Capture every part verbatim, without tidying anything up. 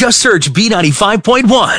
Just search B ninety-five point one.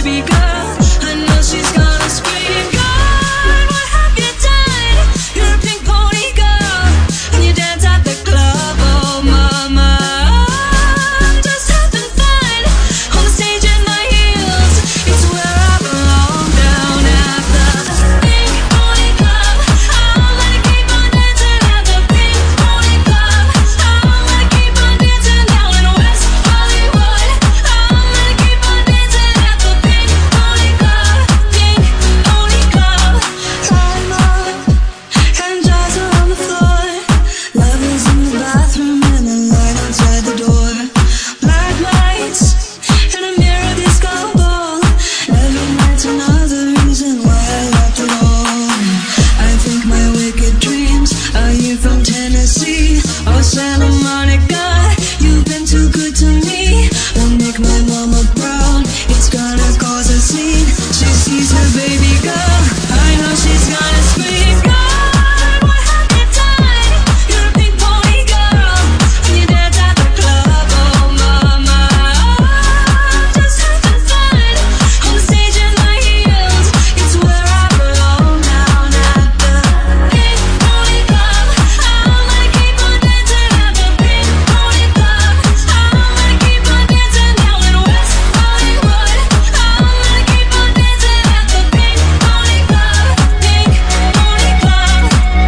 baby girl. I know she's gonna scream, God, what have you done? You're a pink pony girl, and you dance at the club, oh mama. I'm just having fun on the stage in my heels. It's where I belong, down at the pink pony club. I wanna keep on dancing at the pink pony club. I wanna keep on dancing down in West Hollywood. I wanna keep on dancing at the pink pony club, pink pony club. Time up and jars are on the floor. Love is in the bathroom and the light outside the door. Black lights and a mirror disco ball. Every night's another reason why I left it all. I think my wicked dreams are you from Tennessee or Santa Monica. You've been too good to me. Won't make my mama proud. It's gonna cause a scene. She sees her baby girl. I know she's gonna scream, God, what have you done? You're a pink pony girl, and you dance at the club, oh mama. I'm just having fun on the stage in my heels. It's where I belong, down at the pink pony club. I wanna keep on dancing at the pink pony club. I wanna keep on dancing down in West Hollywood. I wanna keep on dancing at the pink pony club, pink pony club.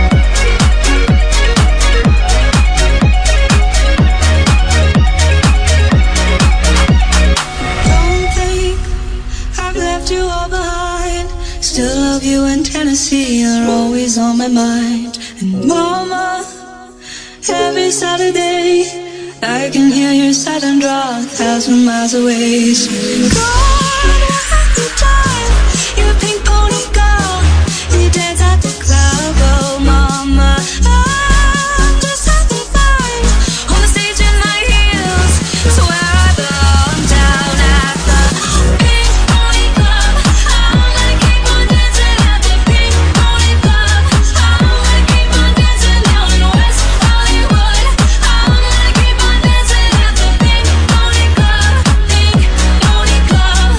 Don't think I've left you all behind. Still love you in Tennessee, you're always on my mind. And mama, every Saturday I can hear your silent draw a thousand miles away. So God, what have you done? You're a pink pony girl, and you dance at the club, oh mama. I'm just having fun on the stage in my heels. It's where I belong, down at the pink pony club. I wanna keep on dancing at the pink pony club. I wanna keep on dancing down in West Hollywood. I wanna keep on dancing at the pink pony club, pink pony club.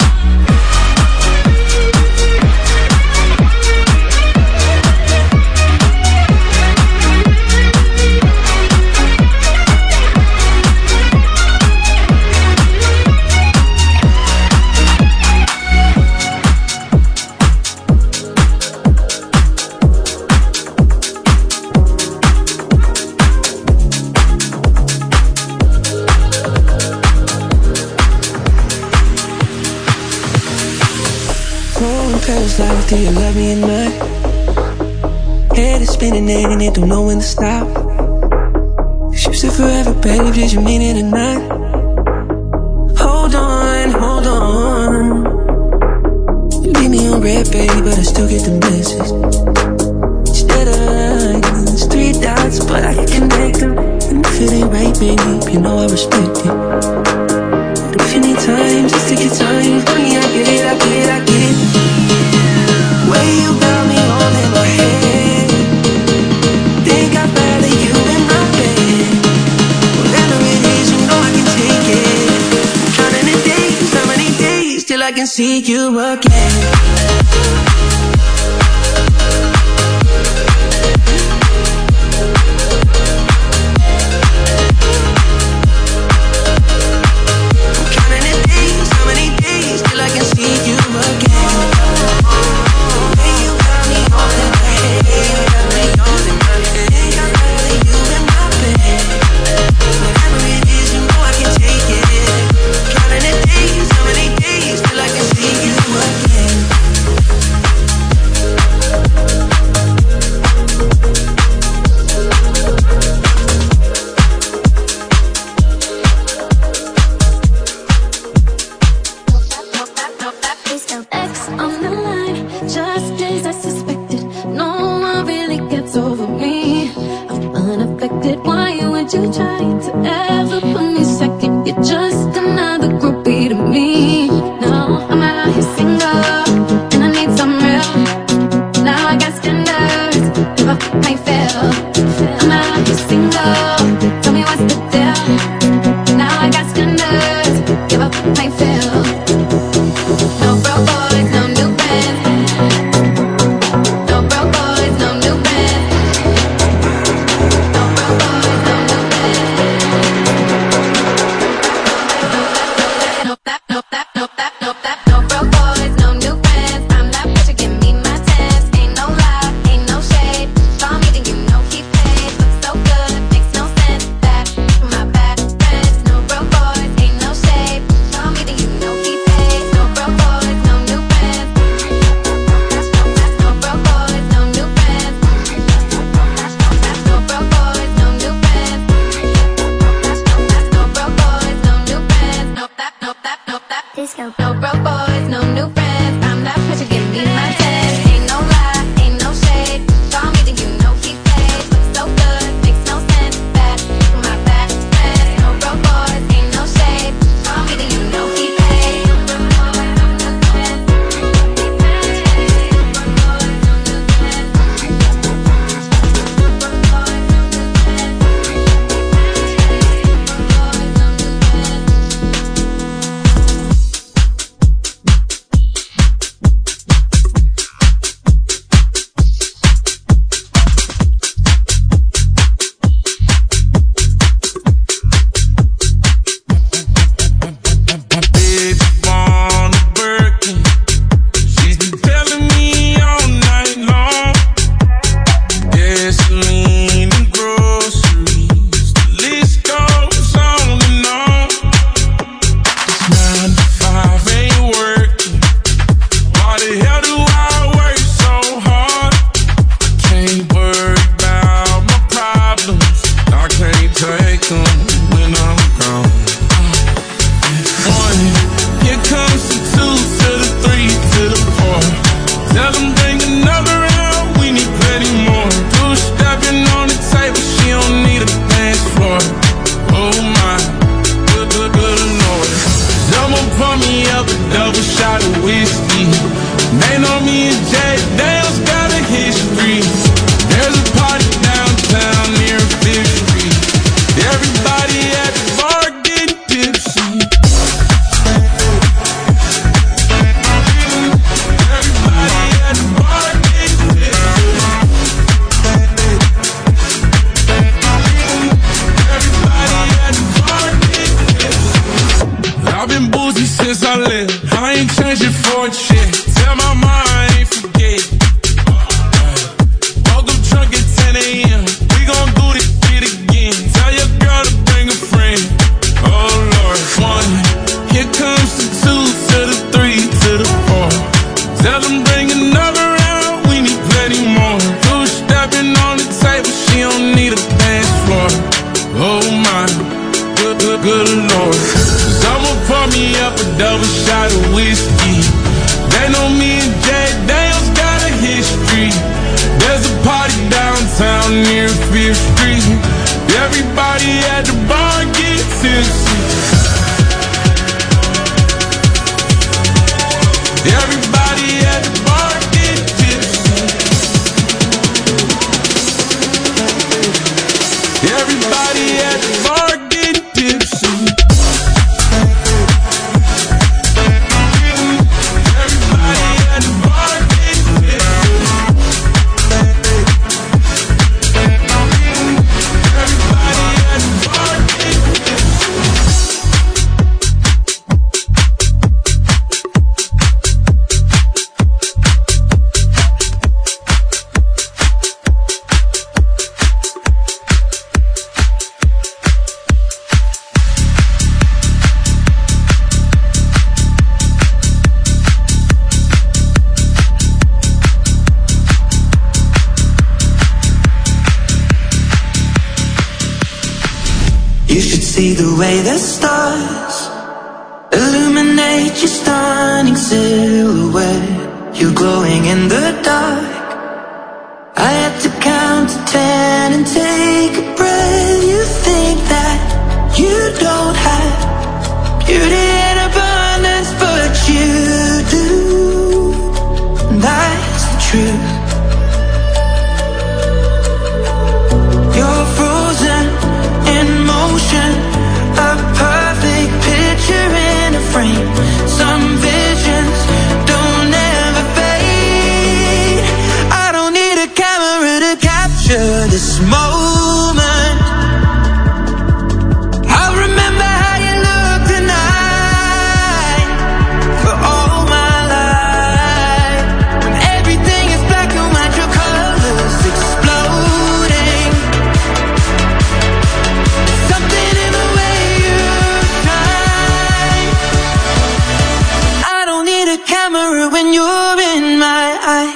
Phone calls like, do you love me or not? Head is spinning and it don't know when to stop. You said forever, babe, did you mean it or not? Hold on, hold on. You leave me on red, baby, but I still get the message. Instead of lines, three dots, but I can connect them. And if it ain't right, babe, you know I respect it. But if you need time, just take your time. Honey, I get it, I get it, I get it. Way you got me all in my head. Think I'd rather you in my bed. Whatever it is, you know I can take it. Counting the days, how many days till I can see you again? Give up, I fail. No, bro. pouring shit. Tell my mom I ain't forget. Woke up drunk at ten a.m. We gon' do this shit again. Tell your girl to bring a friend. Oh Lord, one. Here comes the two to the three to the four. Tell them bring another round. We need plenty more. Two stepping on the table. She don't need a dance floor. Oh my, good, good, good Lord. Someone pour me up a double shot of whiskey. They know me and Jack Daniels got a history. There's a party downtown near Fifth Street. Everybody at the bar get tipsy. Everybody at the bar get tipsy. Everybody at the bar get tipsy. See the way the stars illuminate your stunning silhouette. You're glowing in the dark. I had to count to ten and take a breath. You think that you don't have beauty in abundance, but you do. And that's the truth. You're frozen in motion, a perfect picture in a frame. Some visions don't ever fade. I don't need a camera to capture this moment. I'll remember how you look tonight for all my life. When everything is black and white, your colors exploding. Something in the way you shine. I don't need a camera when you're in my eye.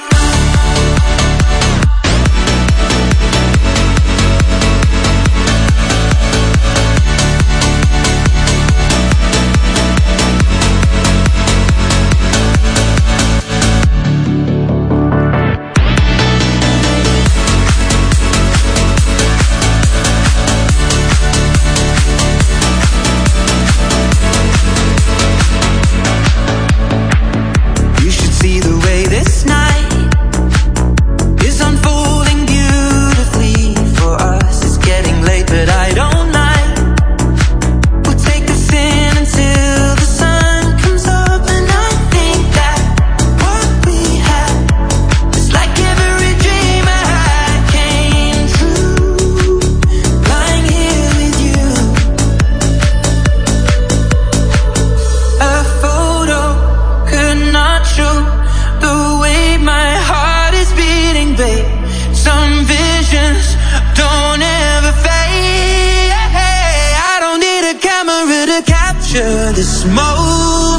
This moment